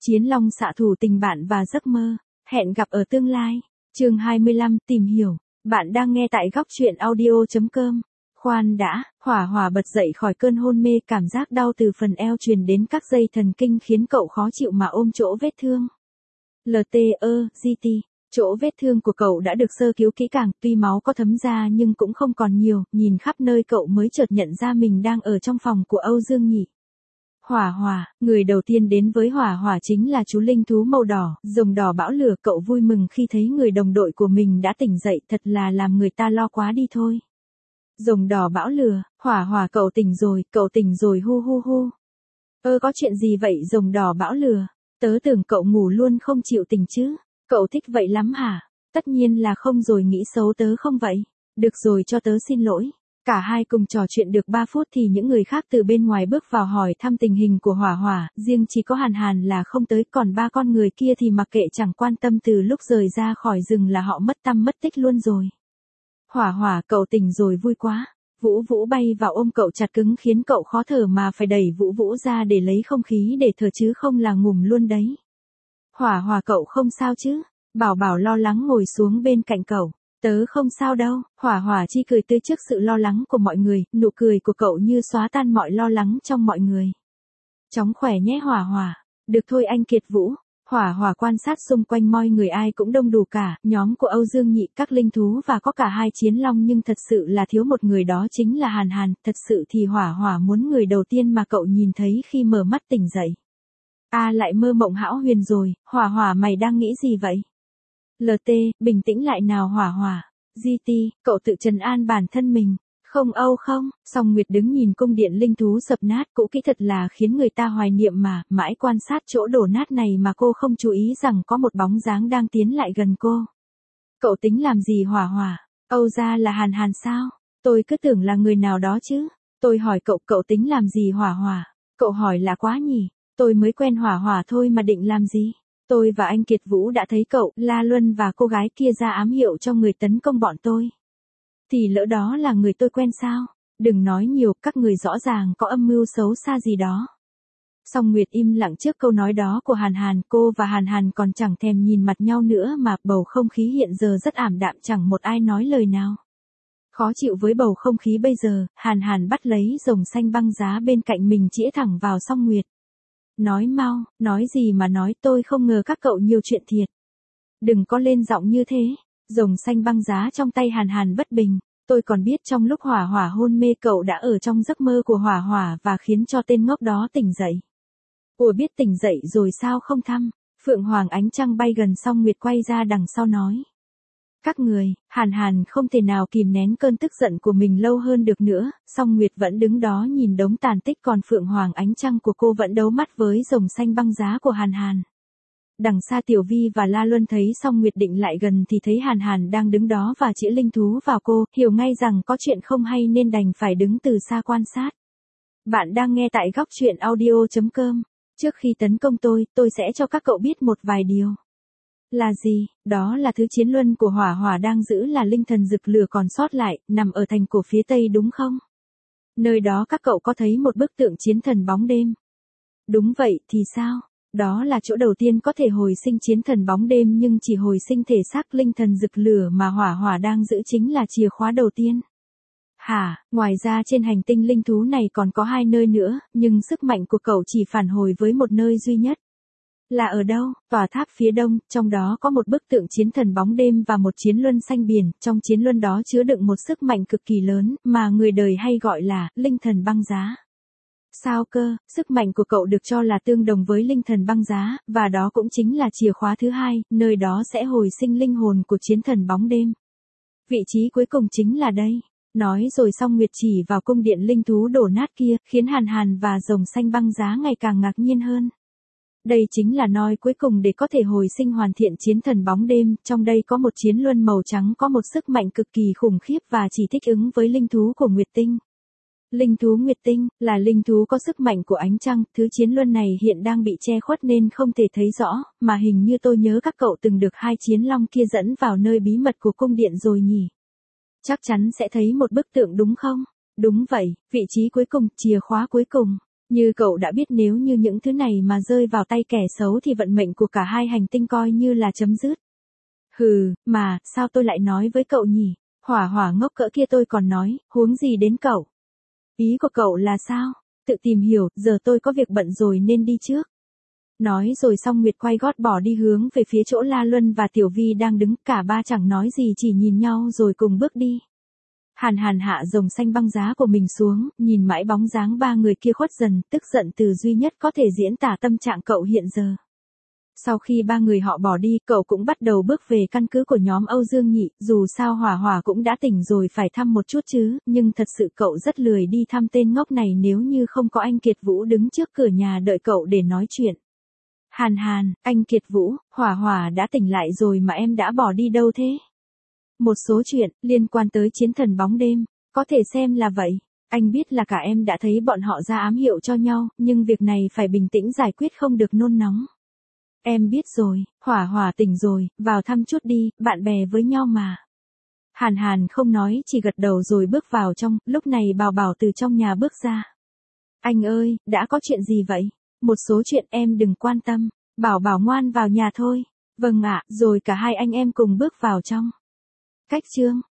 Chiến Long xạ thủ tình bạn và giấc mơ, hẹn gặp ở tương lai. Chương 25, tìm hiểu. Bạn đang nghe tại góc truyện audio.com. Khoan đã, Hỏa Hỏa bật dậy khỏi cơn hôn mê, cảm giác đau từ phần eo truyền đến các dây thần kinh khiến cậu khó chịu mà ôm chỗ vết thương. LTE, chỗ vết thương của cậu đã được sơ cứu kỹ càng, tuy máu có thấm ra nhưng cũng không còn nhiều, nhìn khắp nơi cậu mới chợt nhận ra mình đang ở trong phòng của Âu Dương Nhị. Hỏa Hỏa, người đầu tiên đến với Hỏa Hỏa chính là chú linh thú màu đỏ, rồng đỏ bão lửa. Cậu vui mừng khi thấy người đồng đội của mình đã tỉnh dậy, thật là làm người ta lo quá đi thôi. Rồng đỏ bão lửa, Hỏa Hỏa cậu tỉnh rồi hu hu hu. Có chuyện gì vậy rồng đỏ bão lửa? Tớ tưởng cậu ngủ luôn không chịu tỉnh chứ. Cậu thích vậy lắm hả? Tất nhiên là không rồi, nghĩ xấu tớ không vậy. Được rồi, cho tớ xin lỗi. Cả hai cùng trò chuyện được 3 phút thì những người khác từ bên ngoài bước vào hỏi thăm tình hình của Hỏa Hỏa, riêng chỉ có Hàn Hàn là không tới, còn 3 con người kia thì mặc kệ chẳng quan tâm, từ lúc rời ra khỏi rừng là họ mất tăm mất tích luôn rồi. Hỏa Hỏa cậu tỉnh rồi, vui quá. Vũ Vũ bay vào ôm cậu chặt cứng khiến cậu khó thở mà phải đẩy Vũ Vũ ra để lấy không khí để thở chứ không là ngủm luôn đấy. Hỏa Hỏa cậu không sao chứ? Bảo Bảo lo lắng ngồi xuống bên cạnh cậu. Tớ không sao đâu, Hỏa Hỏa chi cười tươi trước sự lo lắng của mọi người, nụ cười của cậu như xóa tan mọi lo lắng trong mọi người. Chóng khỏe nhé Hỏa Hỏa. Được thôi anh Kiệt Vũ. Hỏa Hỏa quan sát xung quanh mọi người ai cũng đông đủ cả, nhóm của Âu Dương Nhị, các linh thú và có cả 2 chiến long, nhưng thật sự là thiếu một người, đó chính là Hàn Hàn. Thật sự thì Hỏa Hỏa muốn người đầu tiên mà cậu nhìn thấy khi mở mắt tỉnh dậy. Lại mơ mộng hão huyền rồi, Hỏa Hỏa mày đang nghĩ gì vậy? Bình tĩnh lại nào Hỏa Hỏa. Cậu tự trấn an bản thân mình. Không không, Song Nguyệt đứng nhìn cung điện linh thú sập nát cũ kỹ thật là khiến người ta hoài niệm mà, mãi quan sát chỗ đổ nát này mà cô không chú ý rằng có một bóng dáng đang tiến lại gần cô. Cậu tính làm gì Hỏa Hỏa? Âu ra là Hàn Hàn sao? Tôi cứ tưởng là người nào đó chứ. Tôi hỏi cậu tính làm gì Hỏa Hỏa? Cậu hỏi lạ quá nhỉ? Tôi mới quen Hỏa Hỏa thôi mà định làm gì? Tôi và anh Kiệt Vũ đã thấy cậu, La Luân và cô gái kia ra ám hiệu cho người tấn công bọn tôi. Thì lỡ đó là người tôi quen sao? Đừng nói nhiều, các người rõ ràng có âm mưu xấu xa gì đó. Song Nguyệt im lặng trước câu nói đó của Hàn Hàn, cô và Hàn Hàn còn chẳng thèm nhìn mặt nhau nữa mà, bầu không khí hiện giờ rất ảm đạm, chẳng một ai nói lời nào. Khó chịu với bầu không khí bây giờ, Hàn Hàn bắt lấy rồng xanh băng giá bên cạnh mình chĩa thẳng vào Song Nguyệt. Nói mau, nói gì mà nói, tôi không ngờ các cậu nhiều chuyện thiệt. Đừng có lên giọng như thế. Rồng xanh băng giá trong tay Hàn Hàn bất bình. Tôi còn biết trong lúc Hỏa Hỏa hôn mê cậu đã ở trong giấc mơ của Hỏa Hỏa và khiến cho tên ngốc đó tỉnh dậy. Ủa biết tỉnh dậy rồi sao không thăm? Phượng Hoàng ánh trăng bay gần, Song Nguyệt quay ra đằng sau nói. Các người, Hàn Hàn không thể nào kìm nén cơn tức giận của mình lâu hơn được nữa, Song Nguyệt vẫn đứng đó nhìn đống tàn tích, còn Phượng Hoàng ánh trăng của cô vẫn đấu mắt với rồng xanh băng giá của Hàn Hàn. Đằng xa Tiểu Vi và La Luân thấy Song Nguyệt định lại gần thì thấy Hàn Hàn đang đứng đó và chĩa linh thú vào cô, hiểu ngay rằng có chuyện không hay nên đành phải đứng từ xa quan sát. Bạn đang nghe tại góc truyện audio.com. Trước khi tấn công tôi sẽ cho các cậu biết một vài điều. Là gì? Đó là thứ chiến luân của Hỏa Hỏa đang giữ là linh thần rực lửa còn sót lại, nằm ở thành cổ phía tây đúng không? Nơi đó các cậu có thấy một bức tượng chiến thần bóng đêm. Đúng vậy, thì sao? Đó là chỗ đầu tiên có thể hồi sinh chiến thần bóng đêm, nhưng chỉ hồi sinh thể xác, linh thần rực lửa mà Hỏa Hỏa đang giữ chính là chìa khóa đầu tiên. Hả, ngoài ra trên hành tinh linh thú này còn có 2 nơi nữa, nhưng sức mạnh của cậu chỉ phản hồi với một nơi duy nhất. Là ở đâu? Tòa tháp phía đông, trong đó có một bức tượng chiến thần bóng đêm và một chiến luân xanh biển, trong chiến luân đó chứa đựng một sức mạnh cực kỳ lớn, mà người đời hay gọi là linh thần băng giá. Sao cơ? Sức mạnh của cậu được cho là tương đồng với linh thần băng giá, và đó cũng chính là chìa khóa thứ 2, nơi đó sẽ hồi sinh linh hồn của chiến thần bóng đêm. Vị trí cuối cùng chính là đây. Nói rồi Song Nguyệt chỉ vào cung điện linh thú đổ nát kia, khiến Hàn Hàn và rồng xanh băng giá ngày càng ngạc nhiên hơn. Đây chính là noi cuối cùng để có thể hồi sinh hoàn thiện chiến thần bóng đêm, trong đây có một chiến luân màu trắng có một sức mạnh cực kỳ khủng khiếp và chỉ thích ứng với linh thú của Nguyệt Tinh. Linh thú Nguyệt Tinh là linh thú có sức mạnh của ánh trăng, thứ chiến luân này hiện đang bị che khuất nên không thể thấy rõ, mà hình như tôi nhớ các cậu từng được 2 chiến long kia dẫn vào nơi bí mật của cung điện rồi nhỉ? Chắc chắn sẽ thấy một bức tượng đúng không? Đúng vậy, vị trí cuối cùng, chìa khóa cuối cùng. Như cậu đã biết nếu như những thứ này mà rơi vào tay kẻ xấu thì vận mệnh của cả hai hành tinh coi như là chấm dứt. Hừ, mà, sao tôi lại nói với cậu nhỉ? Hỏa hỏa ngốc cỡ kia tôi còn nói, huống gì đến cậu? Ý của cậu là sao? Tự tìm hiểu, giờ tôi có việc bận rồi nên đi trước. Nói rồi xong Nguyệt quay gót bỏ đi hướng về phía chỗ La Luân và Tiểu Vi đang đứng, cả ba chẳng nói gì chỉ nhìn nhau rồi cùng bước đi. Hàn Hàn hạ rồng xanh băng giá của mình xuống, nhìn mãi bóng dáng ba người kia khuất dần, tức giận từ duy nhất có thể diễn tả tâm trạng cậu hiện giờ. Sau khi ba người họ bỏ đi, cậu cũng bắt đầu bước về căn cứ của nhóm Âu Dương Nhị, dù sao Hỏa Hỏa cũng đã tỉnh rồi phải thăm một chút chứ, nhưng thật sự cậu rất lười đi thăm tên ngốc này nếu như không có anh Kiệt Vũ đứng trước cửa nhà đợi cậu để nói chuyện. Hàn Hàn, anh Kiệt Vũ, Hỏa Hỏa đã tỉnh lại rồi mà em đã bỏ đi đâu thế? Một số chuyện liên quan tới chiến thần bóng đêm, có thể xem là vậy. Anh biết là cả em đã thấy bọn họ ra ám hiệu cho nhau, nhưng việc này phải bình tĩnh giải quyết không được nôn nóng. Em biết rồi, Hỏa Hỏa tỉnh rồi, vào thăm chút đi, bạn bè với nhau mà. Hàn Hàn không nói, chỉ gật đầu rồi bước vào trong, lúc này Bảo Bảo từ trong nhà bước ra. Anh ơi, đã có chuyện gì vậy? Một số chuyện em đừng quan tâm, Bảo Bảo ngoan vào nhà thôi. Vâng ạ, rồi cả hai anh em cùng bước vào trong. Cách chương